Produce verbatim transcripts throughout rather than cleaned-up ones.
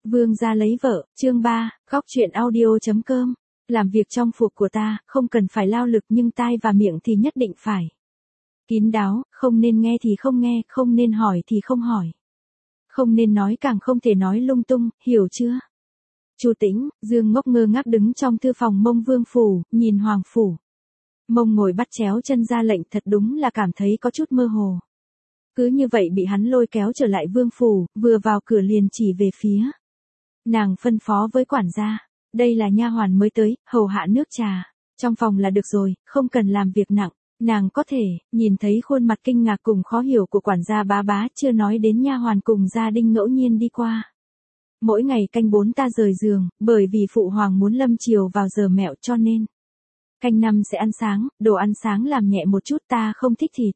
Vương gia lấy vợ, chương ba, góc truyện audio.com. Làm việc trong phủ của ta, không cần phải lao lực nhưng tai và miệng thì nhất định phải kín đáo, không nên nghe thì không nghe, không nên hỏi thì không hỏi. Không nên nói càng không thể nói lung tung, hiểu chưa? Chu Tĩnh, Dương ngốc ngơ ngác đứng trong thư phòng Mông Vương phủ, nhìn Hoàng phủ. Mông ngồi bắt chéo chân ra lệnh, thật đúng là cảm thấy có chút mơ hồ. Cứ như vậy bị hắn lôi kéo trở lại Vương phủ, vừa vào cửa liền chỉ về phía. Nàng phân phó với quản gia, đây là nha hoàn mới tới, hầu hạ nước trà, trong phòng là được rồi, không cần làm việc nặng. Nàng có thể nhìn thấy khuôn mặt kinh ngạc cùng khó hiểu của quản gia Bá Bá, chưa nói đến nha hoàn cùng gia đình ngẫu nhiên đi qua. Mỗi ngày canh bốn ta rời giường, bởi vì phụ hoàng muốn lâm chiều vào giờ mẹo cho nên canh năm sẽ ăn sáng, đồ ăn sáng làm nhẹ một chút, ta không thích thịt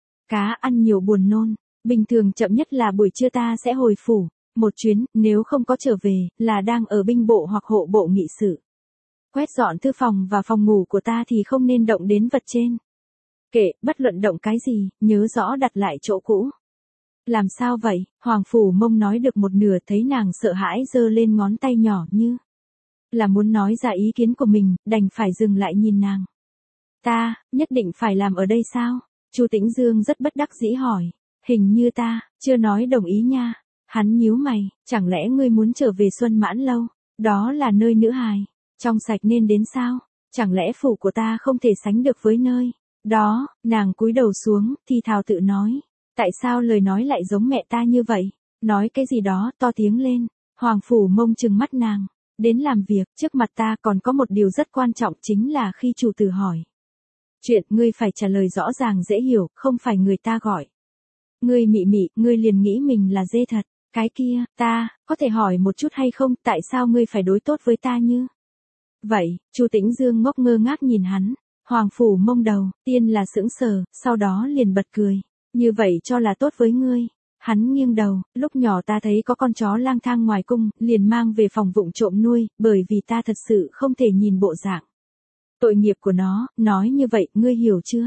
cá ăn nhiều buồn nôn, bình thường chậm nhất là buổi trưa ta sẽ hồi phủ một chuyến, nếu không có trở về là đang ở binh bộ hoặc hộ bộ nghị sự. Quét dọn thư phòng và phòng ngủ của ta thì không nên động đến vật trên kệ, bất luận động cái gì, nhớ rõ đặt lại chỗ cũ. Làm sao vậy? Hoàng phủ Mông nói được một nửa, thấy nàng sợ hãi giơ lên ngón tay nhỏ như là muốn nói ra ý kiến của mình, đành phải dừng lại nhìn nàng. Ta, nhất định phải làm ở đây sao? Chu Tĩnh Dương rất bất đắc dĩ hỏi. Hình như ta, chưa nói đồng ý nha. Hắn nhíu mày, chẳng lẽ ngươi muốn trở về Xuân Mãn Lâu? Đó là nơi nữ hài, trong sạch nên đến sao? Chẳng lẽ phủ của ta không thể sánh được với nơi đó? Nàng cúi đầu xuống, thì thào tự nói. Tại sao lời nói lại giống mẹ ta như vậy? Nói cái gì đó, to tiếng lên. Hoàng phủ Mông trừng mắt nàng. Đến làm việc, trước mặt ta còn có một điều rất quan trọng, chính là khi chủ tử hỏi chuyện, ngươi phải trả lời rõ ràng dễ hiểu, không phải người ta gọi ngươi mị mị, ngươi liền nghĩ mình là dê thật. Cái kia, ta, có thể hỏi một chút hay không, tại sao ngươi phải đối tốt với ta như vậy? Chu Tĩnh Dương ngốc ngơ ngác nhìn hắn. Hoàng phủ Mông đầu tiên là sững sờ, sau đó liền bật cười. Như vậy cho là tốt với ngươi. Hắn nghiêng đầu, lúc nhỏ ta thấy có con chó lang thang ngoài cung, liền mang về phòng vụng trộm nuôi, bởi vì ta thật sự không thể nhìn bộ dạng tội nghiệp của nó, nói như vậy, ngươi hiểu chưa?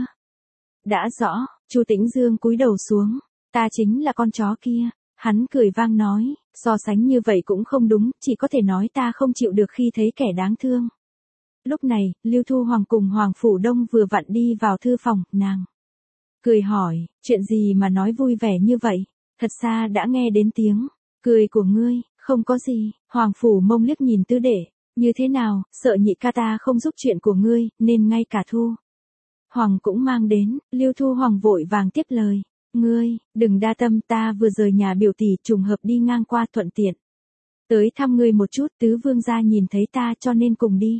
Đã rõ. Chu Tĩnh Dương cúi đầu xuống. Ta chính là con chó kia. Hắn cười vang nói, so sánh như vậy cũng không đúng, chỉ có thể nói ta không chịu được khi thấy kẻ đáng thương. Lúc này, Lưu Thu Hoàng cùng Hoàng phủ Đông vừa vặn đi vào thư phòng, nàng cười hỏi, chuyện gì mà nói vui vẻ như vậy? Thật xa đã nghe đến tiếng cười của ngươi. Không có gì. Hoàng phủ Mông liếc nhìn Tứ Đệ. Như thế nào, sợ nhị ca ta không giúp chuyện của ngươi, nên ngay cả Thu Hoàng cũng mang đến. Lưu Thu Hoàng vội vàng tiếp lời. Ngươi, đừng đa tâm, ta vừa rời nhà biểu tỷ, trùng hợp đi ngang qua thuận tiện tới thăm ngươi một chút, tứ vương gia nhìn thấy ta cho nên cùng đi.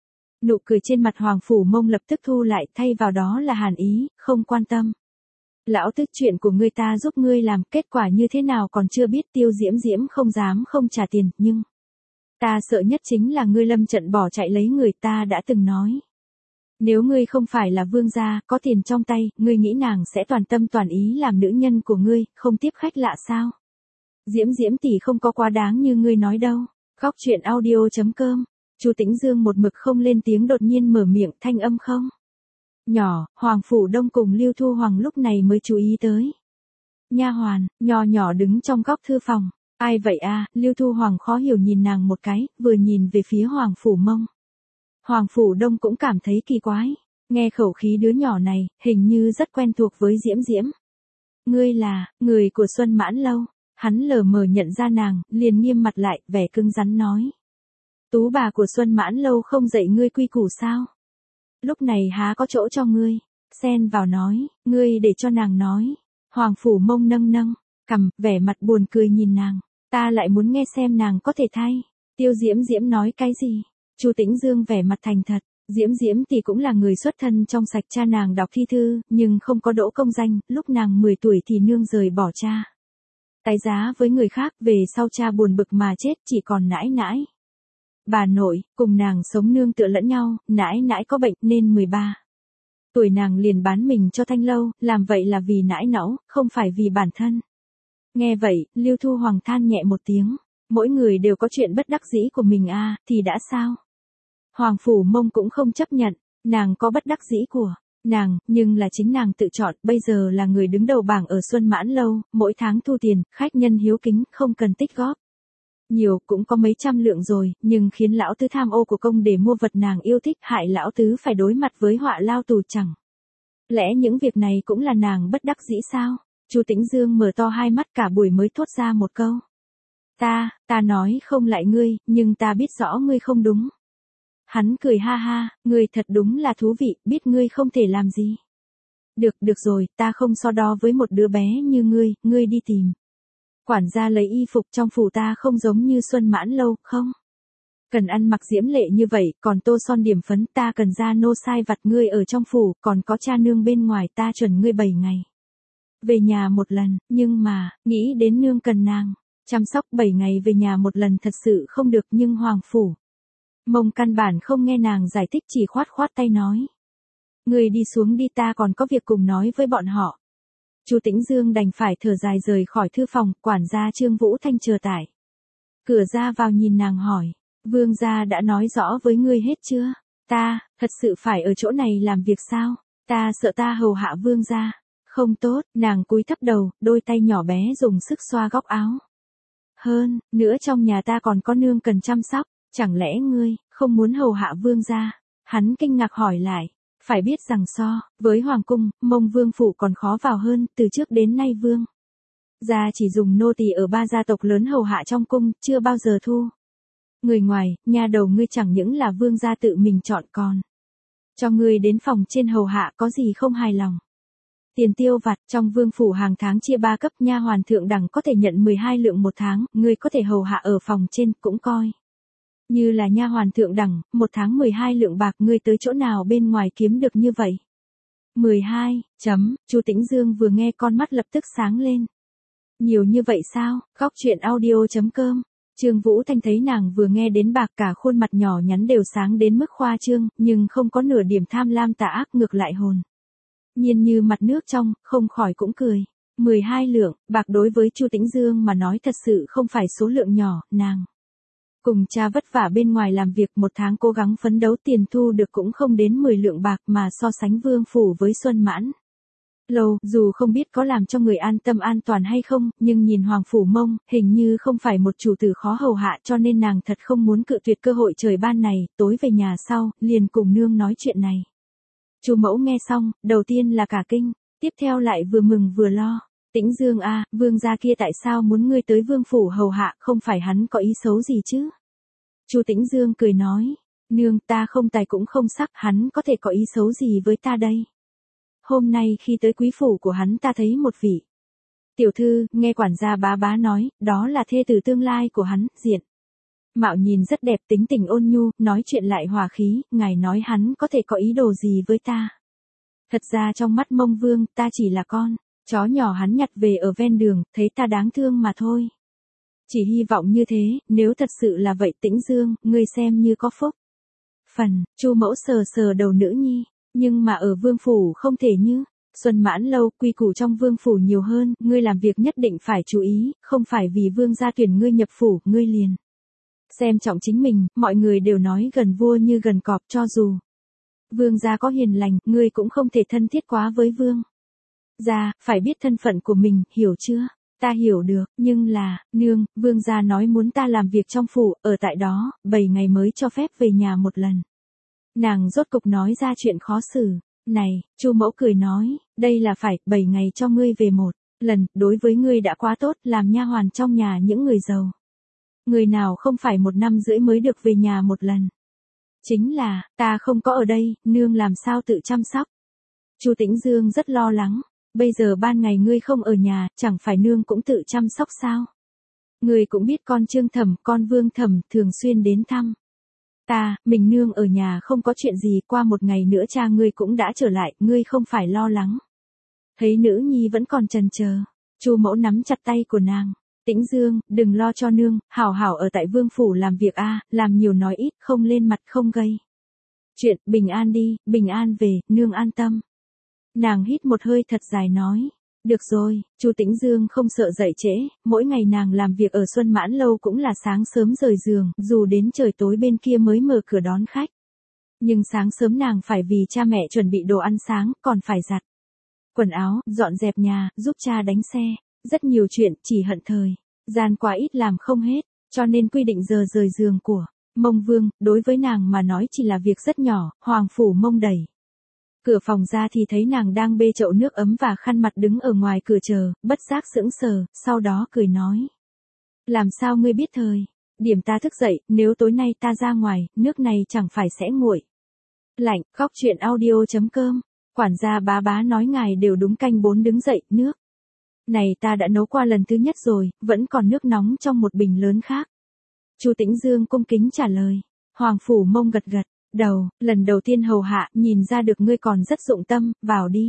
Nụ cười trên mặt Hoàng phủ Mông lập tức thu lại, thay vào đó là hàn ý, không quan tâm. Lão tức chuyện của ngươi ta giúp ngươi làm, kết quả như thế nào còn chưa biết. Tiêu Diễm Diễm không dám không trả tiền, nhưng ta sợ nhất chính là ngươi lâm trận bỏ chạy lấy người. Ta đã từng nói, nếu ngươi không phải là vương gia, có tiền trong tay, ngươi nghĩ nàng sẽ toàn tâm toàn ý làm nữ nhân của ngươi, không tiếp khách lạ sao? Diễm Diễm tỷ không có quá đáng như ngươi nói đâu. Góc truyện audio.com. Chu Tĩnh Dương một mực không lên tiếng, đột nhiên mở miệng, thanh âm không nhỏ. Hoàng phủ Đông cùng Lưu Thu Hoàng lúc này mới chú ý tới. Nha hoàn, nhỏ nhỏ đứng trong góc thư phòng. Ai vậy a? Lưu Thu Hoàng khó hiểu nhìn nàng một cái, vừa nhìn về phía Hoàng phủ Mông. Hoàng phủ Đông cũng cảm thấy kỳ quái. Nghe khẩu khí đứa nhỏ này, hình như rất quen thuộc với Diễm Diễm. Ngươi là người của Xuân Mãn Lâu. Hắn lờ mờ nhận ra nàng, liền nghiêm mặt lại, vẻ cứng rắn nói. Tú bà của Xuân Mãn Lâu không dạy ngươi quy củ sao? Lúc này há có chỗ cho ngươi xen vào nói, ngươi để cho nàng nói. Hoàng phủ Mông nâng nâng cằm, vẻ mặt buồn cười nhìn nàng. Ta lại muốn nghe xem nàng có thể thay Tiêu Diễm Diễm nói cái gì. Chu Tĩnh Dương vẻ mặt thành thật. Diễm Diễm thì cũng là người xuất thân trong sạch, cha nàng đọc thi thư, nhưng không có đỗ công danh, lúc nàng mười tuổi thì nương rời bỏ cha, tái giá với người khác, về sau cha buồn bực mà chết, chỉ còn nãi nãi bà nội, cùng nàng sống nương tựa lẫn nhau. Nãi nãi có bệnh nên mười ba tuổi nàng liền bán mình cho Thanh Lâu, làm vậy là vì nãi nẫu, không phải vì bản thân. Nghe vậy, Lưu Thu Hoàng than nhẹ một tiếng. Mỗi người đều có chuyện bất đắc dĩ của mình a, à, thì đã sao? Hoàng phủ Mông cũng không chấp nhận, nàng có bất đắc dĩ của nàng, nhưng là chính nàng tự chọn, bây giờ là người đứng đầu bảng ở Xuân Mãn Lâu, mỗi tháng thu tiền, khách nhân hiếu kính, không cần tích góp. Nhiều cũng có mấy trăm lượng rồi, nhưng khiến lão tứ tham ô của công để mua vật nàng yêu thích, hại lão tứ phải đối mặt với họa lao tù chẳng. Lẽ những việc này cũng là nàng bất đắc dĩ sao? Chu Tĩnh Dương mở to hai mắt cả buổi mới thốt ra một câu. Ta, ta nói không lại ngươi, nhưng ta biết rõ ngươi không đúng. Hắn cười ha ha, ngươi thật đúng là thú vị, biết ngươi không thể làm gì. Được, được rồi, ta không so đo với một đứa bé như ngươi, ngươi đi tìm. Quản gia lấy y phục trong phủ ta không giống như Xuân Mãn Lâu, không? Cần ăn mặc diễm lệ như vậy, còn tô son điểm phấn, ta cần ra nô sai vặt ngươi ở trong phủ, còn có cha nương bên ngoài, ta chuẩn ngươi bảy ngày. Về nhà một lần, nhưng mà, nghĩ đến nương cần nàng, chăm sóc bảy ngày về nhà một lần thật sự không được, nhưng hoàng phủ. Mông căn bản không nghe nàng giải thích, chỉ khoát khoát tay nói. Ngươi đi xuống đi, ta còn có việc cùng nói với bọn họ. Chu Tĩnh Dương đành phải thở dài rời khỏi thư phòng, quản gia Trương Vũ Thanh chờ tại cửa ra vào nhìn nàng hỏi, vương gia đã nói rõ với ngươi hết chưa? Ta, thật sự phải ở chỗ này làm việc sao? Ta sợ ta hầu hạ vương gia. Không tốt, nàng cúi thấp đầu, đôi tay nhỏ bé dùng sức xoa góc áo. Hơn, nữa trong nhà ta còn có nương cần chăm sóc, chẳng lẽ ngươi không muốn hầu hạ vương gia? Hắn kinh ngạc hỏi lại. Phải biết rằng so với hoàng cung, Mông vương phủ còn khó vào hơn, từ trước đến nay vương gia chỉ dùng nô tỳ ở ba gia tộc lớn hầu hạ trong cung, chưa bao giờ thu người ngoài. Nha đầu ngươi chẳng những là vương gia tự mình chọn, còn cho ngươi đến phòng trên hầu hạ, có gì không hài lòng? Tiền tiêu vặt trong vương phủ hàng tháng chia ba cấp, nha hoàn thượng đẳng có thể nhận mười hai lượng một tháng, ngươi có thể hầu hạ ở phòng trên, cũng coi như là nha hoàn thượng đẳng, một tháng mười hai lượng bạc, ngươi tới chỗ nào bên ngoài kiếm được như vậy? mười hai, chấm, Chu Tĩnh Dương vừa nghe con mắt lập tức sáng lên. Nhiều như vậy sao? Góc chuyện audio chấm com. Trương Vũ Thanh thấy nàng vừa nghe đến bạc, cả khuôn mặt nhỏ nhắn đều sáng đến mức khoa trương, nhưng không có nửa điểm tham lam tà ác, ngược lại hồn nhiên như mặt nước trong, không khỏi cũng cười. mười hai lượng bạc đối với Chu Tĩnh Dương mà nói thật sự không phải số lượng nhỏ, nàng cùng cha vất vả bên ngoài làm việc một tháng cố gắng phấn đấu, tiền thu được cũng không đến mười lượng bạc, mà so sánh vương phủ với Xuân Mãn Lâu, dù không biết có làm cho người an tâm an toàn hay không, nhưng nhìn hoàng phủ Mông, hình như không phải một chủ tử khó hầu hạ, cho nên nàng thật không muốn cự tuyệt cơ hội trời ban này. Tối về nhà sau, liền cùng nương nói chuyện này. Chu mẫu nghe xong, đầu tiên là cả kinh, tiếp theo lại vừa mừng vừa lo. Tĩnh Dương a, vương gia kia tại sao muốn ngươi tới vương phủ hầu hạ, không phải hắn có ý xấu gì chứ? Chu Tĩnh Dương cười nói, nương, ta không tài cũng không sắc, hắn có thể có ý xấu gì với ta đây? Hôm nay khi tới quý phủ của hắn, ta thấy một vị tiểu thư, nghe quản gia bá bá nói, đó là thê tử tương lai của hắn, diện mạo nhìn rất đẹp, tính tình ôn nhu, nói chuyện lại hòa khí, ngài nói hắn có thể có ý đồ gì với ta? Thật ra trong mắt Mông Vương, ta chỉ là con chó nhỏ hắn nhặt về ở ven đường, thấy ta đáng thương mà thôi. Chỉ hy vọng như thế, nếu thật sự là vậy, Tĩnh Dương, ngươi xem như có phúc. Phần, Chu mẫu sờ sờ đầu nữ nhi, nhưng mà ở vương phủ không thể như Xuân Mãn Lâu, quy củ trong vương phủ nhiều hơn, ngươi làm việc nhất định phải chú ý, không phải vì vương gia tuyển ngươi nhập phủ, ngươi liền xem trọng chính mình. Mọi người đều nói gần vua như gần cọp, cho dù vương gia có hiền lành, ngươi cũng không thể thân thiết quá với vương gia, phải biết thân phận của mình, hiểu chưa? Ta hiểu được, nhưng là, nương, vương gia nói muốn ta làm việc trong phủ, ở tại đó, bảy ngày mới cho phép về nhà một lần. Nàng rốt cục nói ra chuyện khó xử. Này, Chu mẫu cười nói, đây là phải, bảy ngày cho ngươi về một lần, đối với ngươi đã quá tốt, làm nha hoàn trong nhà những người giàu. Người nào không phải một năm rưỡi mới được về nhà một lần? Chính là, ta không có ở đây, nương làm sao tự chăm sóc? Chu Tĩnh Dương rất lo lắng. Bây giờ ban ngày ngươi không ở nhà, chẳng phải nương cũng tự chăm sóc sao? Ngươi cũng biết con Trương Thẩm, con Vương Thẩm thường xuyên đến thăm ta, mình nương ở nhà không có chuyện gì, qua một ngày nữa cha ngươi cũng đã trở lại, ngươi không phải lo lắng. Thấy nữ nhi vẫn còn chần chờ, Chu mẫu nắm chặt tay của nàng. Tĩnh Dương, đừng lo cho nương, hảo hảo ở tại vương phủ làm việc a, làm nhiều nói ít, không lên mặt không gây chuyện, bình an đi, bình an về, nương an tâm. Nàng hít một hơi thật dài nói, được rồi. Chu Tĩnh Dương không sợ dậy trễ, mỗi ngày nàng làm việc ở Xuân Mãn Lâu cũng là sáng sớm rời giường, dù đến trời tối bên kia mới mở cửa đón khách. Nhưng sáng sớm nàng phải vì cha mẹ chuẩn bị đồ ăn sáng, còn phải giặt quần áo, dọn dẹp nhà, giúp cha đánh xe. Rất nhiều chuyện, chỉ hận thời gian quá ít làm không hết. cho nên quy định giờ rời giường của Mông Vương, đối với nàng mà nói chỉ là việc rất nhỏ. Hoàng phủ Mông đẩy cửa phòng ra thì thấy nàng đang bê chậu nước ấm và khăn mặt đứng ở ngoài cửa chờ, bất giác sững sờ, sau đó cười nói. Làm sao ngươi biết thời điểm ta thức dậy, nếu tối nay ta ra ngoài, nước này chẳng phải sẽ nguội lạnh. Khóc chuyện audio chấm com. Quản gia Bá Bá nói ngài đều đúng canh bốn đứng dậy, nước này ta đã nấu qua lần thứ nhất rồi, vẫn còn nước nóng trong một bình lớn khác. Chu Tĩnh Dương cung kính trả lời. Hoàng phủ Mông gật gật đầu, lần đầu tiên hầu hạ, nhìn ra được ngươi còn rất dụng tâm, vào đi.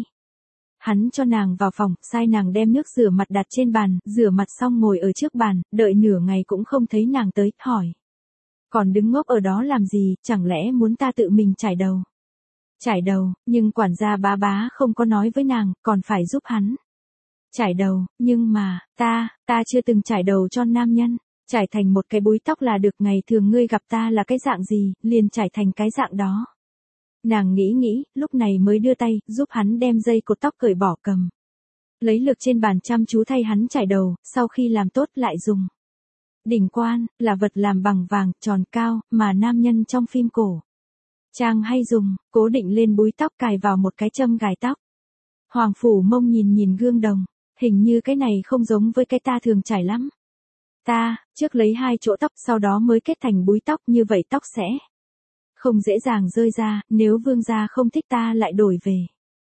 Hắn cho nàng vào phòng, sai nàng đem nước rửa mặt đặt trên bàn, rửa mặt xong ngồi ở trước bàn, đợi nửa ngày cũng không thấy nàng tới, hỏi. Còn đứng ngốc ở đó làm gì, chẳng lẽ muốn ta tự mình chải đầu? Chải đầu, nhưng quản gia Bá Bá không có nói với nàng, còn phải giúp hắn chải đầu, nhưng mà, ta, ta chưa từng chải đầu cho nam nhân. Trải thành một cái búi tóc là được, ngày thường ngươi gặp ta là cái dạng gì, liền trải thành cái dạng đó. Nàng nghĩ nghĩ, lúc này mới đưa tay, giúp hắn đem dây cột tóc cởi bỏ cầm. Lấy lực trên bàn chăm chú thay hắn trải đầu, sau khi làm tốt lại dùng. Đỉnh quan, là vật làm bằng vàng, tròn cao, mà nam nhân trong phim cổ Trang hay dùng, cố định lên búi tóc cài vào một cái châm gài tóc. Hoàng phủ Mông nhìn nhìn gương đồng, hình như cái này không giống với cái ta thường trải lắm. Ta, trước lấy hai chỗ tóc sau đó mới kết thành búi tóc, như vậy tóc sẽ không dễ dàng rơi ra, nếu vương gia không thích ta lại đổi về.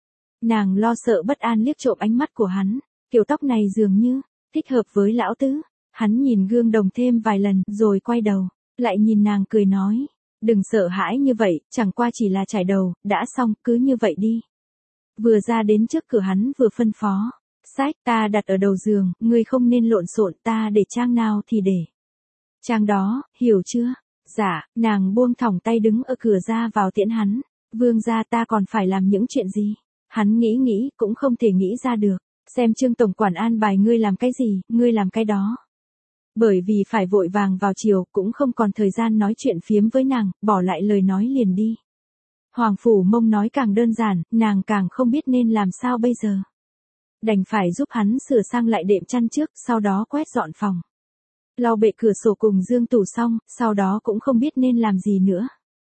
Nàng lo sợ bất an liếc trộm ánh mắt của hắn, kiểu tóc này dường như thích hợp với lão tứ. Hắn nhìn gương đồng thêm vài lần, rồi quay đầu, lại nhìn nàng cười nói, đừng sợ hãi như vậy, chẳng qua chỉ là chải đầu, đã xong, cứ như vậy đi. Vừa ra đến trước cửa hắn vừa phân phó. Sách ta đặt ở đầu giường, ngươi không nên lộn xộn, ta để trang nào thì để trang đó, hiểu chưa? Dạ, nàng buông thõng tay đứng ở cửa ra vào tiễn hắn. Vương gia ta còn phải làm những chuyện gì? Hắn nghĩ nghĩ, cũng không thể nghĩ ra được. Xem Trương tổng quản an bài ngươi làm cái gì, ngươi làm cái đó. Bởi vì phải vội vàng vào chiều, cũng không còn thời gian nói chuyện phiếm với nàng, bỏ lại lời nói liền đi. Hoàng phủ Mông nói càng đơn giản, nàng càng không biết nên làm sao bây giờ. Đành phải giúp hắn sửa sang lại đệm chăn trước, sau đó quét dọn phòng. Lau bệ cửa sổ cùng giường tủ xong, sau đó cũng không biết nên làm gì nữa.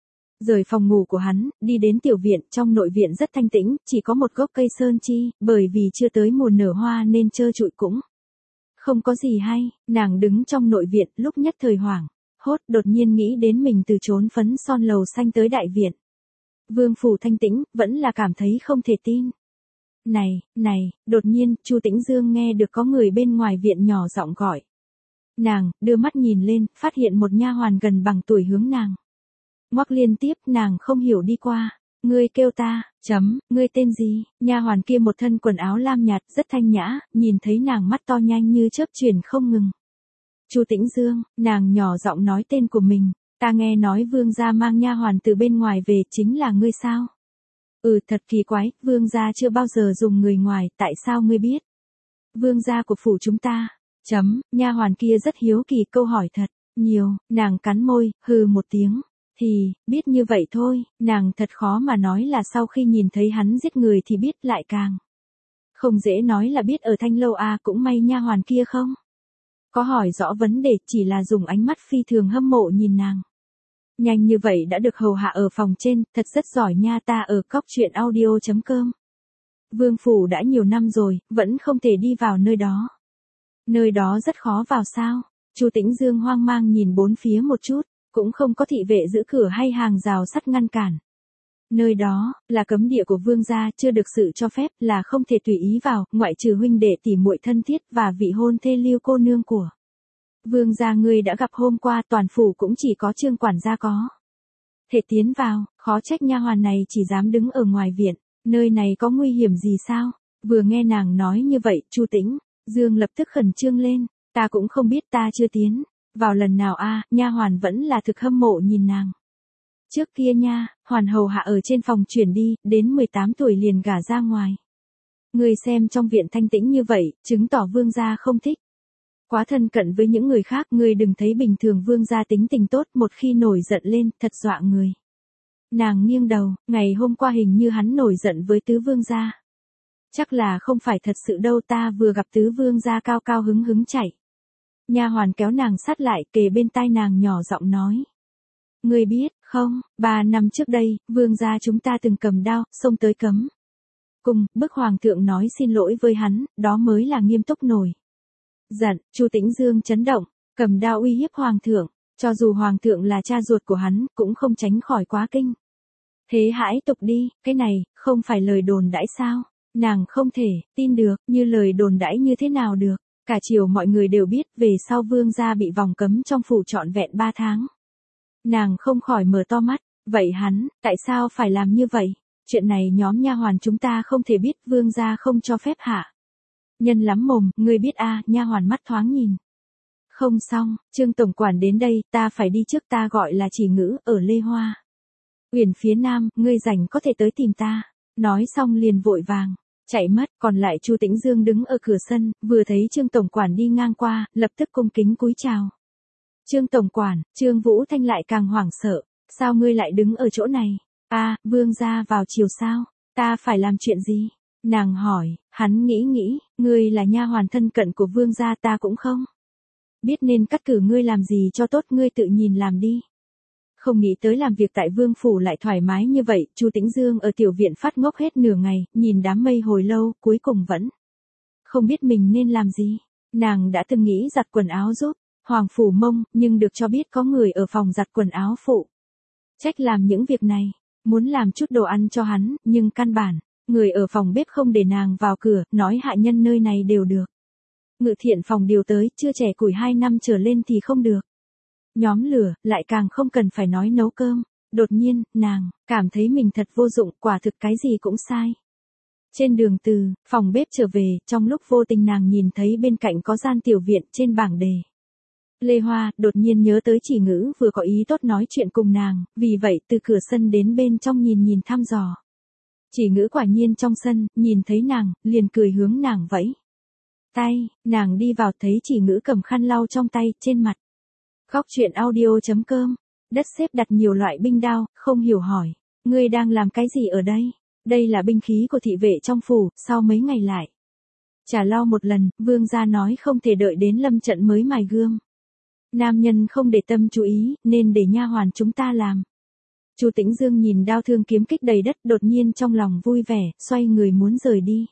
Rời phòng ngủ của hắn, đi đến tiểu viện, trong nội viện rất thanh tĩnh, chỉ có một gốc cây sơn chi, bởi vì chưa tới mùa nở hoa nên trơ trụi cũng không có gì hay. Nàng đứng trong nội viện, lúc nhất thời hoảng hốt, đột nhiên nghĩ đến mình từ trốn phấn son lầu xanh tới đại viện. Vương phủ thanh tĩnh, vẫn là cảm thấy không thể tin. Này, này, đột nhiên, Chu Tĩnh Dương nghe được có người bên ngoài viện nhỏ giọng gọi. Nàng, đưa mắt nhìn lên, phát hiện một nha hoàn gần bằng tuổi hướng nàng ngoắc liên tiếp, nàng không hiểu đi qua. Ngươi kêu ta, chấm, ngươi tên gì? Nha hoàn kia một thân quần áo lam nhạt, rất thanh nhã, nhìn thấy nàng mắt to nhanh như chớp chuyển không ngừng. Chu Tĩnh Dương, nàng nhỏ giọng nói tên của mình. Ta nghe nói vương gia mang nha hoàn từ bên ngoài về, chính là ngươi sao? Ừ, thật kỳ quái, vương gia chưa bao giờ dùng người ngoài, tại sao ngươi biết? Vương gia của phủ chúng ta. Chấm, nha hoàn kia rất hiếu kỳ, câu hỏi thật nhiều, nàng cắn môi, hừ một tiếng. Thì, biết như vậy thôi, nàng thật khó mà nói là sau khi nhìn thấy hắn giết người thì biết, lại càng không dễ nói là biết ở Thanh Lâu à, cũng may nha hoàn kia không có hỏi rõ vấn đề, chỉ là dùng ánh mắt phi thường hâm mộ nhìn nàng. Nhanh như vậy đã được hầu hạ ở phòng trên, thật rất giỏi nha. Ta ở cóc chuyện audio chấm com. Vương phủ đã nhiều năm rồi, vẫn không thể đi vào nơi đó. Nơi đó rất khó vào sao? Chu Tĩnh Dương hoang mang nhìn bốn phía một chút, cũng không có thị vệ giữ cửa hay hàng rào sắt ngăn cản. Nơi đó là cấm địa của vương gia, chưa được sự cho phép, là không thể tùy ý vào, ngoại trừ huynh đệ tỉ muội thân thiết và vị hôn thê Lưu cô nương của vương gia ngươi đã gặp hôm qua, toàn phủ cũng chỉ có Trương quản gia có thể tiến vào, khó trách nha hoàn này chỉ dám đứng ở ngoài viện. Nơi này có nguy hiểm gì sao? Vừa nghe nàng nói như vậy, Chu Tĩnh Dương lập tức khẩn trương lên. Ta cũng không biết, ta chưa tiến vào lần nào a. À, nha hoàn vẫn là thực hâm mộ nhìn nàng. Trước kia nha, hoàn hầu hạ ở trên phòng chuyển đi, đến mười tám tuổi liền gả ra ngoài. Người xem trong viện thanh tĩnh như vậy, chứng tỏ vương gia không thích quá thân cận với những người khác. Người đừng thấy bình thường vương gia tính tình tốt, một khi nổi giận lên, thật dọa người. Nàng nghiêng đầu, ngày hôm qua hình như hắn nổi giận với tứ vương gia. Chắc là không phải thật sự đâu, ta vừa gặp tứ vương gia cao cao hứng hứng chạy Nha hoàn kéo nàng sát lại, kề bên tai nàng nhỏ giọng nói. Ngươi biết, không, ba năm trước đây, vương gia chúng ta từng cầm đao, xông tới cấm. Cùng, bức hoàng thượng nói xin lỗi với hắn, đó mới là nghiêm túc nổi. Giận, Chu Tĩnh Dương chấn động, cầm đao uy hiếp hoàng thượng, cho dù hoàng thượng là cha ruột của hắn, cũng không tránh khỏi quá kinh. Thế hãy tục đi, cái này, không phải lời đồn đãi sao? Nàng không thể, tin được, như lời đồn đãi như thế nào được. Cả triều mọi người đều biết, về sau vương gia bị vòng cấm trong phủ trọn vẹn ba tháng. Nàng không khỏi mở to mắt, vậy hắn, tại sao phải làm như vậy? Chuyện này nhóm nha hoàn chúng ta không thể biết, vương gia không cho phép hả? Nhân lắm mồm, ngươi biết a, à, nha hoàn mắt thoáng nhìn. Không xong, Trương tổng quản đến đây, ta phải đi trước, ta gọi là Chỉ Ngữ, ở Lê Hoa. Uyển phía nam, ngươi rảnh có thể tới tìm ta. Nói xong liền vội vàng, chạy mất, còn lại Chu Tĩnh Dương đứng ở cửa sân, vừa thấy Trương tổng quản đi ngang qua, lập tức cung kính cúi chào. Trương tổng quản, Trương Vũ Thanh lại càng hoảng sợ, sao ngươi lại đứng ở chỗ này? A, à, vương gia vào chiều sao? Ta phải làm chuyện gì? Nàng hỏi, hắn nghĩ nghĩ, ngươi là nha hoàn thân cận của vương gia, ta cũng không biết nên cắt cử ngươi làm gì cho tốt, ngươi tự nhìn làm đi. Không nghĩ tới làm việc tại vương phủ lại thoải mái như vậy, Chu Tĩnh Dương ở tiểu viện phát ngốc hết nửa ngày, nhìn đám mây hồi lâu, cuối cùng vẫn không biết mình nên làm gì. Nàng đã từng nghĩ giặt quần áo giúp Hoàng Phủ Mông, nhưng được cho biết có người ở phòng giặt quần áo phụ trách làm những việc này, muốn làm chút đồ ăn cho hắn, nhưng căn bản, người ở phòng bếp không để nàng vào cửa, nói hạ nhân nơi này đều được. Ngự thiện phòng điều tới, chưa trẻ củi hai năm trở lên thì không được. Nhóm lửa, lại càng không cần phải nói nấu cơm. Đột nhiên, nàng, cảm thấy mình thật vô dụng, quả thực cái gì cũng sai. Trên đường từ, phòng bếp trở về, trong lúc vô tình nàng nhìn thấy bên cạnh có gian tiểu viện, trên bảng đề. Lê Hoa, đột nhiên nhớ tới Chỉ Ngữ vừa có ý tốt nói chuyện cùng nàng, vì vậy từ cửa sân đến bên trong nhìn nhìn thăm dò. Chỉ Ngữ quả nhiên trong sân, nhìn thấy nàng, liền cười hướng nàng vẫy tay, nàng đi vào thấy Chỉ Ngữ cầm khăn lau trong tay, trên mặt. Khóc chuyện audio chấm com, đất xếp đặt nhiều loại binh đao, không hiểu hỏi, ngươi đang làm cái gì ở đây? Đây là binh khí của thị vệ trong phủ, sau mấy ngày lại trả lau một lần, vương gia nói không thể đợi đến lâm trận mới mài gươm. Nam nhân không để tâm chú ý, nên để nha hoàn chúng ta làm. Chu Tĩnh Dương nhìn đao thương kiếm kích đầy đất, đột nhiên trong lòng vui vẻ, xoay người muốn rời đi.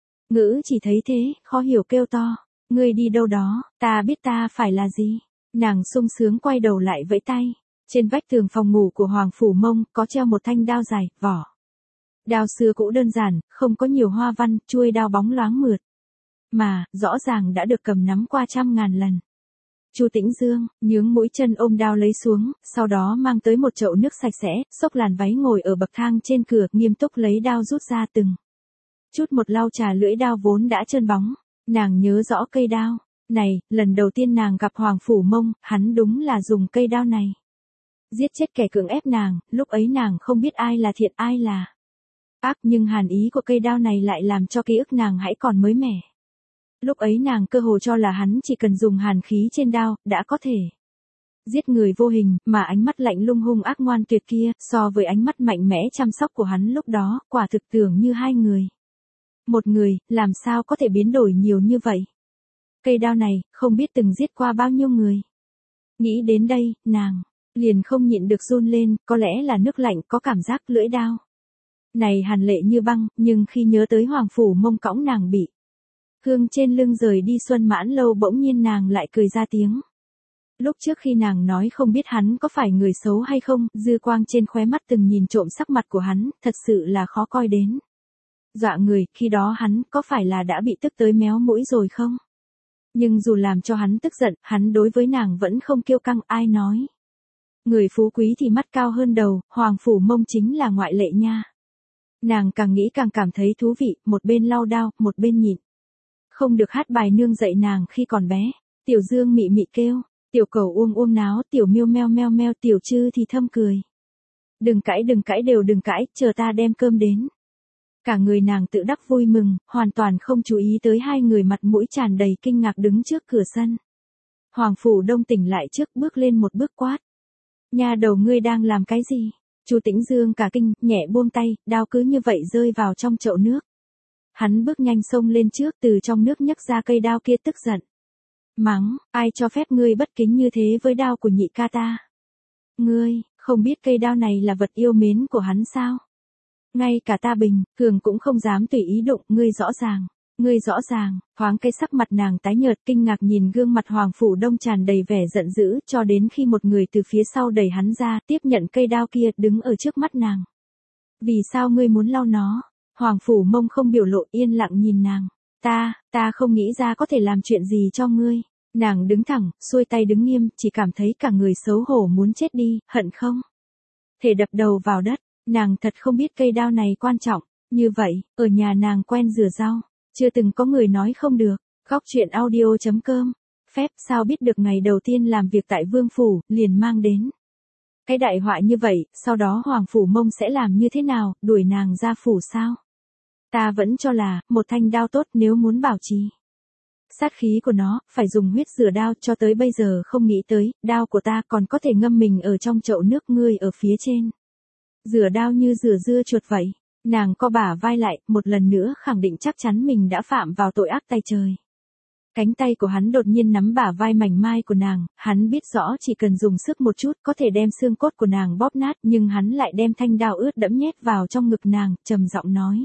Ngữ chỉ thấy thế, khó hiểu kêu to, ngươi đi đâu đó, ta biết ta phải là gì. Nàng sung sướng quay đầu lại vẫy tay. Trên vách tường phòng ngủ của Hoàng Phủ Mông, có treo một thanh đao dài, vỏ đao xưa cũ đơn giản, không có nhiều hoa văn, chuôi đao bóng loáng mượt. Mà, rõ ràng đã được cầm nắm qua trăm ngàn lần. Chu Tĩnh Dương, nhướng mũi chân ôm đao lấy xuống, sau đó mang tới một chậu nước sạch sẽ, xốc làn váy ngồi ở bậc thang trên cửa, nghiêm túc lấy đao rút ra từng chút một lau trà lưỡi đao vốn đã trơn bóng. Nàng nhớ rõ cây đao này, lần đầu tiên nàng gặp Hoàng Phủ Mông, hắn đúng là dùng cây đao này giết chết kẻ cưỡng ép nàng, lúc ấy nàng không biết ai là thiện ai là ác, nhưng hàn ý của cây đao này lại làm cho ký ức nàng hãy còn mới mẻ. Lúc ấy nàng cơ hồ cho là hắn chỉ cần dùng hàn khí trên đao, đã có thể giết người vô hình, mà ánh mắt lạnh lùng hung ác ngoan tuyệt kia, so với ánh mắt mạnh mẽ chăm sóc của hắn lúc đó, quả thực tưởng như hai người. Một người, làm sao có thể biến đổi nhiều như vậy? Cây đao này, không biết từng giết qua bao nhiêu người. Nghĩ đến đây, nàng liền không nhịn được run lên, có lẽ là nước lạnh có cảm giác lưỡi đao này hàn lệ như băng, nhưng khi nhớ tới Hoàng Phủ Mông cõng nàng bị hương trên lưng rời đi Xuân Mãn Lâu, bỗng nhiên nàng lại cười ra tiếng. Lúc trước khi nàng nói không biết hắn có phải người xấu hay không, dư quang trên khóe mắt từng nhìn trộm sắc mặt của hắn, thật sự là khó coi đến dọa người, khi đó hắn có phải là đã bị tức tới méo mũi rồi không? Nhưng dù làm cho hắn tức giận, hắn đối với nàng vẫn không kiêu căng, ai nói. Người phú quý thì mắt cao hơn đầu, Hoàng Phủ Mông chính là ngoại lệ nha. Nàng càng nghĩ càng cảm thấy thú vị, một bên lau đao, một bên nhịn không được hát bài nương dạy nàng khi còn bé. Tiểu Dương mị mị kêu, tiểu cầu uông uông náo, tiểu miêu meo meo meo, tiểu Trư thì thâm cười. Đừng cãi đừng cãi đều đừng cãi, chờ ta đem cơm đến. Cả người nàng tự đắc vui mừng, hoàn toàn không chú ý tới hai người mặt mũi tràn đầy kinh ngạc đứng trước cửa sân. Hoàng Phủ Đông tỉnh lại trước, bước lên một bước quát. Nhà đầu ngươi đang làm cái gì? Chu Tĩnh Dương cả kinh, nhẹ buông tay, đao cứ như vậy rơi vào trong chậu nước. Hắn bước nhanh xông lên trước, từ trong nước nhấc ra cây đao kia, tức giận mắng, ai cho phép ngươi bất kính như thế với đao của nhị ca ta? Ngươi, không biết cây đao này là vật yêu mến của hắn sao? Ngay cả ta Bình, Thường cũng không dám tùy ý đụng, ngươi rõ ràng. Ngươi rõ ràng, thoáng cái sắc mặt nàng tái nhợt kinh ngạc nhìn gương mặt Hoàng Phủ Đông tràn đầy vẻ giận dữ cho đến khi một người từ phía sau đẩy hắn ra tiếp nhận cây đao kia đứng ở trước mắt nàng. Vì sao ngươi muốn lau nó? Hoàng Phủ Mông không biểu lộ yên lặng nhìn nàng. Ta, ta không nghĩ ra có thể làm chuyện gì cho ngươi. Nàng đứng thẳng, xuôi tay đứng nghiêm, chỉ cảm thấy cả người xấu hổ muốn chết đi, hận không? Thể đập đầu vào đất, nàng thật không biết cây đao này quan trọng. Như vậy, ở nhà nàng quen rửa rau. Chưa từng có người nói không được, góc chuyện audio chấm com, phép sao biết được ngày đầu tiên làm việc tại Vương Phủ, liền mang đến. Cái đại họa như vậy, sau đó Hoàng Phủ Mông sẽ làm như thế nào, đuổi nàng ra phủ sao? Ta vẫn cho là, một thanh đao tốt nếu muốn bảo trì sát khí của nó, phải dùng huyết rửa đao cho tới bây giờ không nghĩ tới, đao của ta còn có thể ngâm mình ở trong chậu nước ngươi ở phía trên. Rửa đao như rửa dưa chuột vậy. Nàng co bả vai lại, một lần nữa khẳng định chắc chắn mình đã phạm vào tội ác tay trời. Cánh tay của hắn đột nhiên nắm bả vai mảnh mai của nàng, hắn biết rõ chỉ cần dùng sức một chút có thể đem xương cốt của nàng bóp nát, nhưng hắn lại đem thanh đao ướt đẫm nhét vào trong ngực nàng, trầm giọng nói.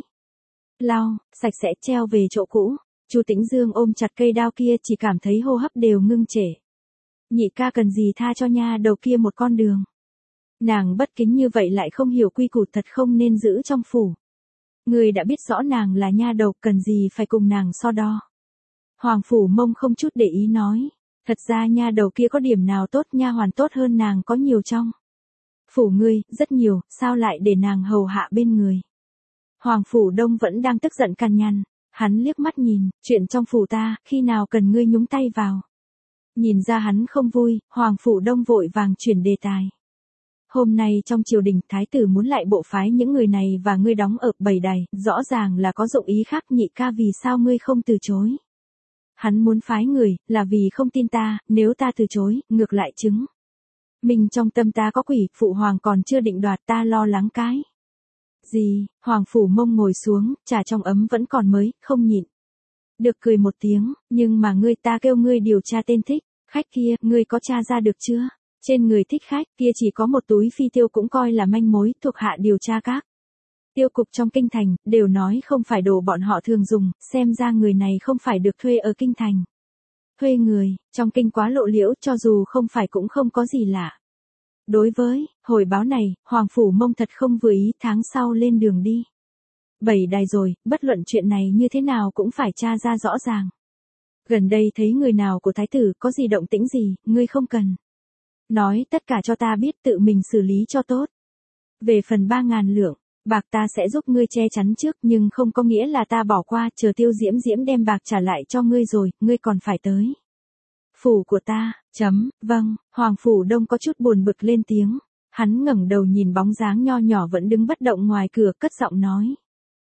Lau, sạch sẽ treo về chỗ cũ. Chu Tĩnh Dương ôm chặt cây đao kia chỉ cảm thấy hô hấp đều ngưng trệ. Nhị ca cần gì tha cho nha đầu kia một con đường. Nàng bất kính như vậy lại không hiểu quy củ thật không nên giữ trong phủ. Người đã biết rõ nàng là nha đầu cần gì phải cùng nàng so đo. Hoàng Phủ Mông không chút để ý nói. Thật ra nha đầu kia có điểm nào tốt nha hoàn tốt hơn nàng có nhiều trong. Phủ ngươi, rất nhiều, sao lại để nàng hầu hạ bên người. Hoàng Phủ Đông vẫn đang tức giận cằn nhằn. Hắn liếc mắt nhìn, chuyện trong phủ ta, khi nào cần ngươi nhúng tay vào. Nhìn ra hắn không vui, Hoàng Phủ Đông vội vàng chuyển đề tài. Hôm nay trong triều đình thái tử muốn lại bộ phái những người này và ngươi đóng ở bầy đày, rõ ràng là có dụng ý khác nhị ca vì sao ngươi không từ chối. Hắn muốn phái người, là vì không tin ta, nếu ta từ chối, ngược lại chứng. Mình trong tâm ta có quỷ, phụ hoàng còn chưa định đoạt ta lo lắng cái. Gì, Hoàng Phủ Mông ngồi xuống, trà trong ấm vẫn còn mới, không nhịn. Được cười một tiếng, nhưng mà ngươi ta kêu ngươi điều tra tên thích, khách kia, ngươi có tra ra được chưa? Trên người thích khách kia chỉ có một túi phi tiêu cũng coi là manh mối, thuộc hạ điều tra các tiêu cục trong kinh thành, đều nói không phải đồ bọn họ thường dùng, xem ra người này không phải được thuê ở kinh thành. Thuê người, trong kinh quá lộ liễu cho dù không phải cũng không có gì lạ. Đối với, hồi báo này, Hoàng Phủ Mông thật không vừa ý tháng sau lên đường đi. Bảy đài rồi, bất luận chuyện này như thế nào cũng phải tra ra rõ ràng. Gần đây thấy người nào của thái tử có gì động tĩnh gì, ngươi không cần. Nói tất cả cho ta biết tự mình xử lý cho tốt. Về phần ba ngàn lượng, bạc ta sẽ giúp ngươi che chắn trước nhưng không có nghĩa là ta bỏ qua chờ Tiêu Diễm Diễm đem bạc trả lại cho ngươi rồi, ngươi còn phải tới. Phủ của ta, chấm, vâng, Hoàng Phủ Đông có chút buồn bực lên tiếng. Hắn ngẩng đầu nhìn bóng dáng nho nhỏ vẫn đứng bất động ngoài cửa cất giọng nói.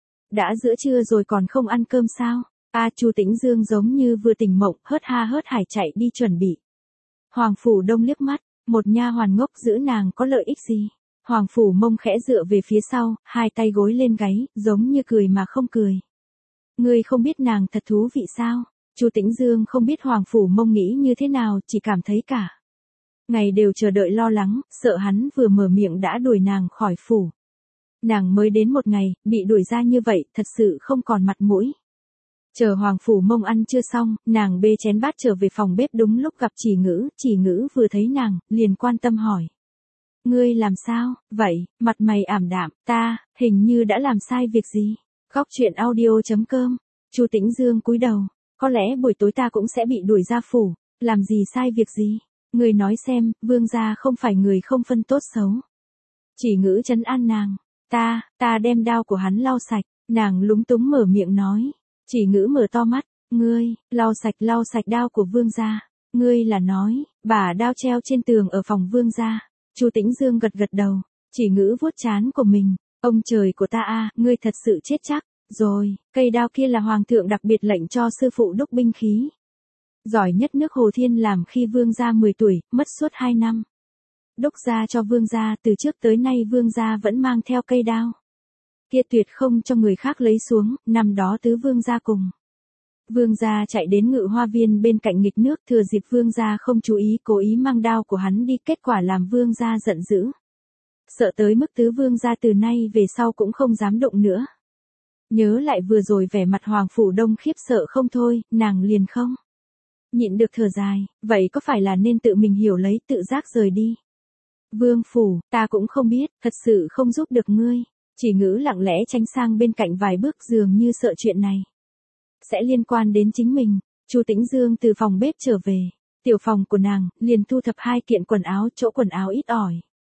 Đã giữa trưa rồi còn không ăn cơm sao? A Chu Tĩnh Dương giống như vừa tỉnh mộng, hớt ha hớt hải chạy đi chuẩn bị. Hoàng Phủ Đông liếc mắt, một nha hoàn ngốc giữ nàng có lợi ích gì? Hoàng Phủ Mông khẽ dựa về phía sau, hai tay gối lên gáy, giống như cười mà không cười. Ngươi không biết nàng thật thú vị sao? Chu Tĩnh Dương không biết Hoàng Phủ Mông nghĩ như thế nào, chỉ cảm thấy cả ngày đều chờ đợi lo lắng, sợ hắn vừa mở miệng đã đuổi nàng khỏi phủ. Nàng mới đến một ngày, bị đuổi ra như vậy, thật sự không còn mặt mũi. Chờ Hoàng Phủ Mông ăn chưa xong, nàng bê chén bát trở về phòng bếp đúng lúc gặp Chỉ Ngữ, Chỉ Ngữ vừa thấy nàng, liền quan tâm hỏi. Ngươi làm sao, vậy, mặt mày ảm đạm, ta, hình như đã làm sai việc gì? Góc chuyện audio chấm com, Chu Tĩnh Dương cúi đầu, có lẽ buổi tối ta cũng sẽ bị đuổi ra phủ, làm gì sai việc gì? Ngươi nói xem, vương gia không phải người không phân tốt xấu. Chỉ Ngữ trấn an nàng, ta, ta đem đao của hắn lau sạch, nàng lúng túng mở miệng nói. Chỉ Ngữ mở to mắt, ngươi, lau sạch lau sạch đao của vương gia, ngươi là nói, bà đao treo trên tường ở phòng vương gia. Chu Tĩnh Dương gật gật đầu, Chỉ Ngữ vuốt trán của mình, ông trời của ta a, ngươi thật sự chết chắc, rồi, cây đao kia là hoàng thượng đặc biệt lệnh cho sư phụ đúc binh khí. Giỏi nhất nước Hồ Thiên làm khi vương gia mười tuổi, mất suốt hai năm. Đúc ra cho vương gia, từ trước tới nay vương gia vẫn mang theo cây đao. Kia tuyệt không cho người khác lấy xuống, năm đó tứ vương gia cùng. Vương gia chạy đến Ngự Hoa Viên bên cạnh nghịch nước, thừa dịp vương gia không chú ý cố ý mang đao của hắn đi, kết quả làm vương gia giận dữ. Sợ tới mức tứ vương gia từ nay về sau cũng không dám động nữa. Nhớ lại vừa rồi vẻ mặt Hoàng Phủ Đông khiếp sợ không thôi, nàng liền không nhịn được thở dài, vậy có phải là nên tự mình hiểu lấy, tự giác rời đi. Vương phủ, ta cũng không biết, thật sự không giúp được ngươi. Chỉ Ngữ lặng lẽ tránh sang bên cạnh vài bước, dường như sợ chuyện này sẽ liên quan đến chính mình. Chu Tĩnh Dương từ phòng bếp trở về, tiểu phòng của nàng, liền thu thập hai kiện quần áo, chỗ quần áo ít ỏi.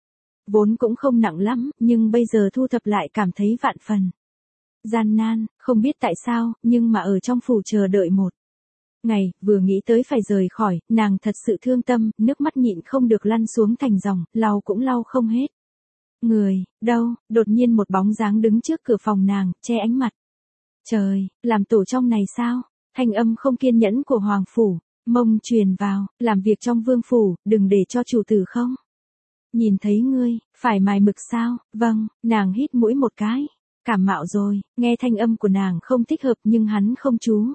Vốn cũng không nặng lắm, nhưng bây giờ thu thập lại cảm thấy vạn phần gian nan, không biết tại sao, nhưng mà ở trong phủ chờ đợi một ngày, vừa nghĩ tới phải rời khỏi, nàng thật sự thương tâm, nước mắt nhịn không được lăn xuống thành dòng, lau cũng lau không hết. Người, đâu, đột nhiên một bóng dáng đứng trước cửa phòng nàng, che ánh mặt. Trời, làm tổ trong này sao? Thanh âm không kiên nhẫn của Hoàng Phủ Mông truyền vào, làm việc trong vương phủ, đừng để cho chủ tử không nhìn thấy ngươi, phải mài mực sao? Vâng, nàng hít mũi một cái. Cảm mạo rồi, nghe thanh âm của nàng không thích hợp nhưng hắn không chú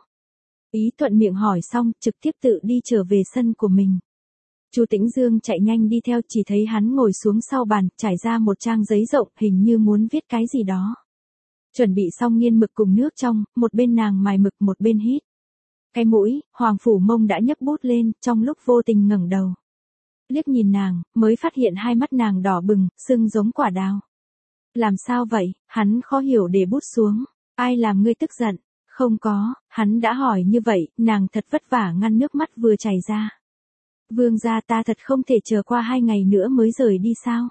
ý, thuận miệng hỏi xong, trực tiếp tự đi trở về sân của mình. Chu Tĩnh Dương chạy nhanh đi theo, chỉ thấy hắn ngồi xuống sau bàn, trải ra một trang giấy rộng, hình như muốn viết cái gì đó. Chuẩn bị xong nghiên mực cùng nước trong, một bên nàng mài mực một bên hít cái mũi, Hoàng Phủ Mông đã nhấc bút lên, trong lúc vô tình ngẩng đầu liếc nhìn nàng, mới phát hiện hai mắt nàng đỏ bừng, sưng giống quả đào. Làm sao vậy? Hắn khó hiểu để bút xuống. Ai làm ngươi tức giận? Không có, hắn đã hỏi như vậy, nàng thật vất vả ngăn nước mắt vừa chảy ra. Vương gia, ta thật không thể chờ qua hai ngày nữa mới rời đi sao?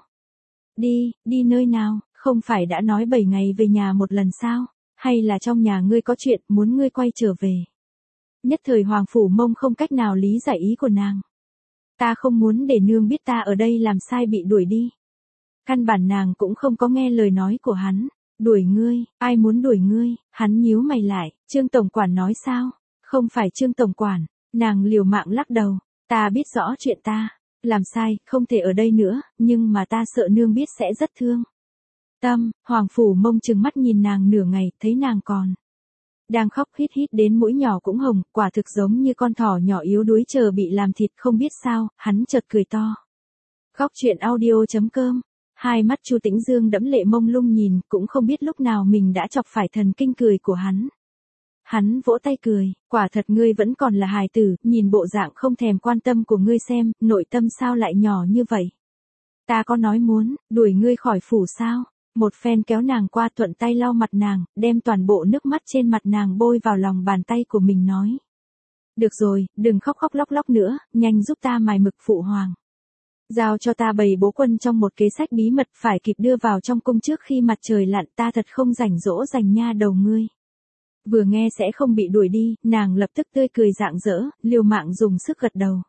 Đi, đi nơi nào? Không phải đã nói bảy ngày về nhà một lần sao? Hay là trong nhà ngươi có chuyện, muốn ngươi quay trở về? Nhất thời Hoàng Phủ Mông không cách nào lý giải ý của nàng. Ta không muốn để nương biết ta ở đây làm sai bị đuổi đi. Căn bản nàng cũng không có nghe lời nói của hắn. Đuổi ngươi, ai muốn đuổi ngươi? Hắn nhíu mày lại, Trương Tổng Quản nói sao? Không phải Trương Tổng Quản. Nàng liều mạng lắc đầu. Ta biết rõ chuyện ta làm sai, không thể ở đây nữa, nhưng mà ta sợ nương biết sẽ rất thương tâm. Hoàng Phủ Mông trừng mắt nhìn nàng nửa ngày, thấy nàng còn đang khóc, hít hít đến mũi nhỏ cũng hồng, quả thực giống như con thỏ nhỏ yếu đuối chờ bị làm thịt, không biết sao, hắn chợt cười to. Khóc chuyện audio chấm com. Hai mắt Chu Tĩnh Dương đẫm lệ mông lung nhìn, cũng không biết lúc nào mình đã chọc phải thần kinh cười của hắn. Hắn vỗ tay cười, quả thật ngươi vẫn còn là hài tử, nhìn bộ dạng không thèm quan tâm của ngươi xem, nội tâm sao lại nhỏ như vậy. Ta có nói muốn, đuổi ngươi khỏi phủ sao? Một phen kéo nàng qua, thuận tay lau mặt nàng, đem toàn bộ nước mắt trên mặt nàng bôi vào lòng bàn tay của mình nói. Được rồi, đừng khóc khóc lóc lóc nữa, nhanh giúp ta mài mực phụ hoàng. Giao cho ta bày bố quân trong một kế sách bí mật, phải kịp đưa vào trong cung trước khi mặt trời lặn, ta thật không rảnh rỗ dành nha đầu ngươi. Vừa nghe sẽ không bị đuổi đi, nàng lập tức tươi cười rạng rỡ, liều mạng dùng sức gật đầu.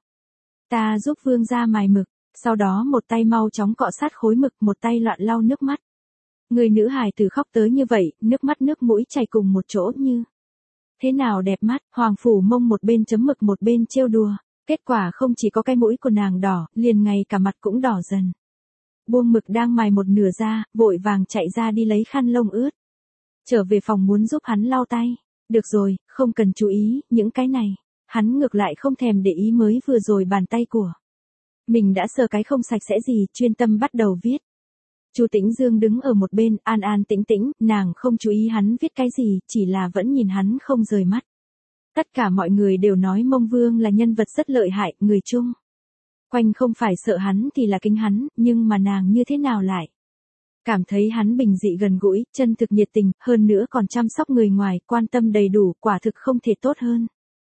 Ta giúp vương gia mài mực, sau đó một tay mau chóng cọ sát khối mực, một tay loạn lau nước mắt. Người nữ hài tử khóc tới như vậy, nước mắt nước mũi chảy cùng một chỗ như thế nào đẹp mắt. Hoàng Phủ Mông một bên chấm mực một bên trêu đùa, kết quả không chỉ có cái mũi của nàng đỏ, liền ngay cả mặt cũng đỏ dần. Buông mực đang mài một nửa ra, vội vàng chạy ra đi lấy khăn lông ướt. Trở về phòng muốn giúp hắn lau tay. Được rồi, không cần chú ý, những cái này. Hắn ngược lại không thèm để ý, mới vừa rồi bàn tay của mình đã sờ cái không sạch sẽ gì, chuyên tâm bắt đầu viết. Chu Tĩnh Dương đứng ở một bên, an an tĩnh tĩnh, nàng không chú ý hắn viết cái gì, chỉ là vẫn nhìn hắn không rời mắt. Tất cả mọi người đều nói Mông Vương là nhân vật rất lợi hại, người chung quanh không phải sợ hắn thì là kính hắn, nhưng mà nàng như thế nào lại cảm thấy hắn bình dị gần gũi, chân thực nhiệt tình, hơn nữa còn chăm sóc người ngoài, quan tâm đầy đủ, quả thực không thể tốt hơn.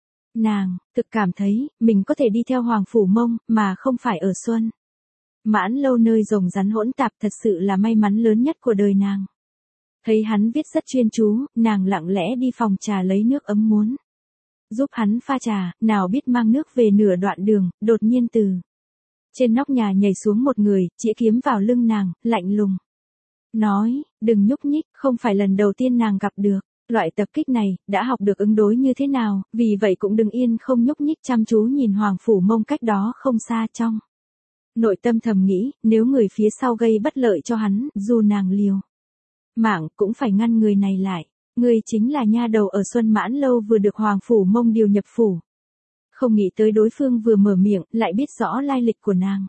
Nàng, thực cảm thấy, mình có thể đi theo Hoàng Phủ Mông, mà không phải ở Xuân Mãn Lâu nơi rồng rắn hỗn tạp, thật sự là may mắn lớn nhất của đời nàng. Thấy hắn viết rất chuyên chú, nàng lặng lẽ đi phòng trà lấy nước ấm muốn giúp hắn pha trà, nào biết mang nước về nửa đoạn đường, đột nhiên từ trên nóc nhà nhảy xuống một người, chĩa kiếm vào lưng nàng, lạnh lùng nói, đừng nhúc nhích, không phải lần đầu tiên nàng gặp được loại tập kích này, đã học được ứng đối như thế nào, vì vậy cũng đừng yên không nhúc nhích, chăm chú nhìn Hoàng Phủ Mông cách đó không xa. Trong nội tâm thầm nghĩ, nếu người phía sau gây bất lợi cho hắn, dù nàng liều mạng cũng phải ngăn người này lại. Ngươi chính là nha đầu ở Xuân Mãn Lâu vừa được Hoàng Phủ Mông điều nhập phủ. Không nghĩ tới đối phương vừa mở miệng, lại biết rõ lai lịch của nàng.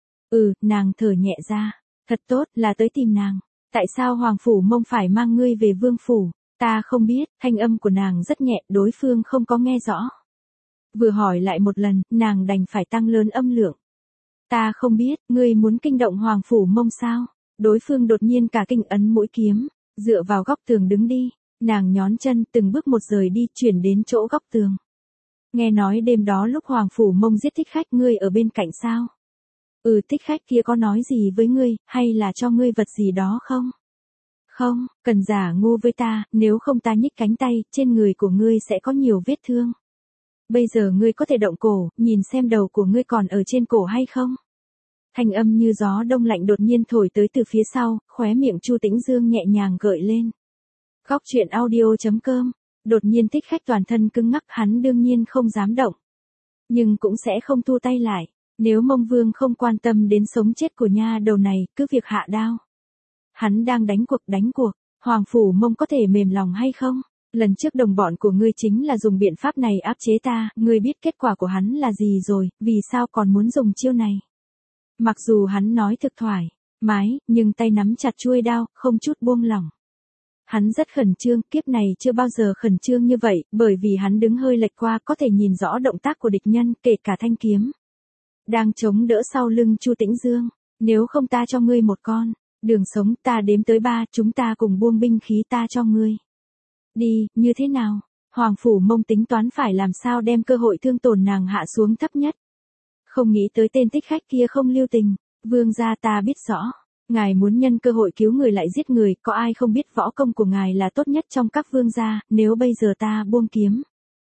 Ừ, nàng thở nhẹ ra. Thật tốt, là tới tìm nàng. Tại sao Hoàng Phủ Mông phải mang ngươi về vương phủ? Ta không biết, thanh âm của nàng rất nhẹ, đối phương không có nghe rõ. Vừa hỏi lại một lần, nàng đành phải tăng lớn âm lượng. Ta không biết, ngươi muốn kinh động Hoàng Phủ Mông sao? Đối phương đột nhiên cả kinh ấn mũi kiếm, dựa vào góc tường đứng đi. Nàng nhón chân từng bước một rời đi, chuyển đến chỗ góc tường. Nghe nói đêm đó lúc Hoàng Phủ Mông giết Thích Khách ngươi ở bên cạnh sao? Ừ, Thích Khách kia có nói gì với ngươi, hay là cho ngươi vật gì đó không? Không, cần giả ngu với ta, nếu không ta nhích cánh tay, trên người của ngươi sẽ có nhiều vết thương. Bây giờ ngươi có thể động cổ, nhìn xem đầu của ngươi còn ở trên cổ hay không? Thanh âm như gió đông lạnh đột nhiên thổi tới từ phía sau, khóe miệng Chu Tĩnh Dương nhẹ nhàng gợi lên. Góc truyện audio chấm com. Đột nhiên Thích Khách toàn thân cứng ngắc, hắn đương nhiên không dám động. Nhưng cũng sẽ không thu tay lại. Nếu Mông Vương không quan tâm đến sống chết của nha đầu này, cứ việc hạ đao. Hắn đang đánh cuộc đánh cuộc, Hoàng Phủ Mông có thể mềm lòng hay không? Lần trước đồng bọn của ngươi chính là dùng biện pháp này áp chế ta, ngươi biết kết quả của hắn là gì rồi, vì sao còn muốn dùng chiêu này? Mặc dù hắn nói thực thoải mái, nhưng tay nắm chặt chuôi đao, không chút buông lỏng. Hắn rất khẩn trương, kiếp này chưa bao giờ khẩn trương như vậy, bởi vì hắn đứng hơi lệch qua có thể nhìn rõ động tác của địch nhân, kể cả thanh kiếm. Đang chống đỡ sau lưng Chu Tĩnh Dương, nếu không ta cho ngươi một con đường sống, ta đếm tới ba, chúng ta cùng buông binh khí, ta cho ngươi. Đi, như thế nào? Hoàng Phủ Mông tính toán phải làm sao đem cơ hội thương tổn nàng hạ xuống thấp nhất. Không nghĩ tới tên Thích Khách kia không lưu tình, vương gia ta biết rõ. Ngài muốn nhân cơ hội cứu người lại giết người, có ai không biết võ công của ngài là tốt nhất trong các vương gia, nếu bây giờ ta buông kiếm.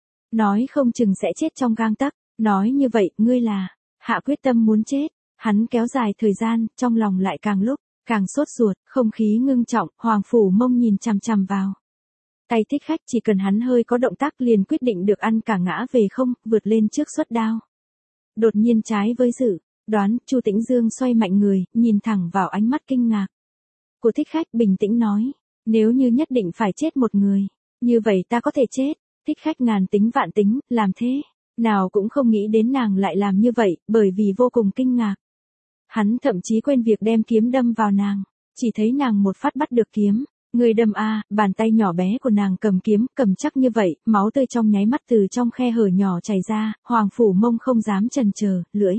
Nói không chừng sẽ chết trong gang tấc, nói như vậy, ngươi là, hạ quyết tâm muốn chết, hắn kéo dài thời gian, trong lòng lại càng lúc, càng sốt ruột, không khí ngưng trọng, Hoàng Phủ Mông nhìn chằm chằm vào. Tay Thích Khách chỉ cần hắn hơi có động tác liền quyết định được ăn cả ngã về không, vượt lên trước xuất đao. Đột nhiên trái với dự đoán, Chu Tĩnh Dương xoay mạnh người, nhìn thẳng vào ánh mắt kinh ngạc của Thích Khách, bình tĩnh nói, nếu như nhất định phải chết một người, như vậy ta có thể chết. Thích Khách ngàn tính vạn tính, làm thế nào cũng không nghĩ đến nàng lại làm như vậy, bởi vì vô cùng kinh ngạc. Hắn thậm chí quên việc đem kiếm đâm vào nàng, chỉ thấy nàng một phát bắt được kiếm, người đâm a, bàn tay nhỏ bé của nàng cầm kiếm, cầm chắc như vậy, máu tươi trong nháy mắt từ trong khe hở nhỏ chảy ra, Hoàng Phủ Mông không dám chần chờ, lưỡi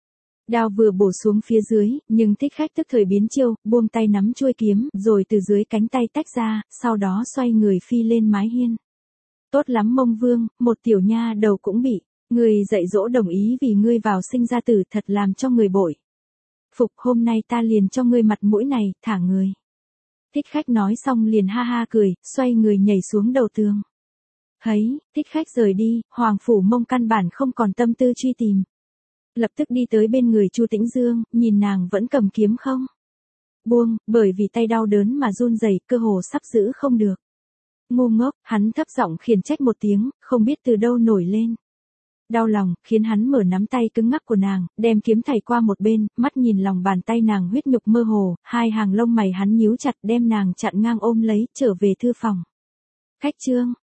đao vừa bổ xuống phía dưới, nhưng Thích Khách tức thời biến chiêu, buông tay nắm chuôi kiếm, rồi từ dưới cánh tay tách ra, sau đó xoay người phi lên mái hiên. Tốt lắm Mông Vương, một tiểu nha đầu cũng bị người dạy dỗ đồng ý vì ngươi vào sinh ra tử, thật làm cho người bội phục, hôm nay ta liền cho ngươi mặt mũi này, thả người. Thích Khách nói xong liền ha ha cười, xoay người nhảy xuống đầu tường. Thấy, Thích Khách rời đi, Hoàng Phủ Mông căn bản không còn tâm tư truy tìm. Lập tức đi tới bên người Chu Tĩnh Dương, nhìn nàng vẫn cầm kiếm không buông, bởi vì tay đau đớn mà run rẩy, cơ hồ sắp giữ không được. Ngu ngốc, hắn thấp giọng khiển trách một tiếng, không biết từ đâu nổi lên đau lòng, khiến hắn mở nắm tay cứng ngắc của nàng, đem kiếm thảy qua một bên, mắt nhìn lòng bàn tay nàng huyết nhục mơ hồ, hai hàng lông mày hắn nhíu chặt, đem nàng chặn ngang ôm lấy, trở về thư phòng. Khách trương,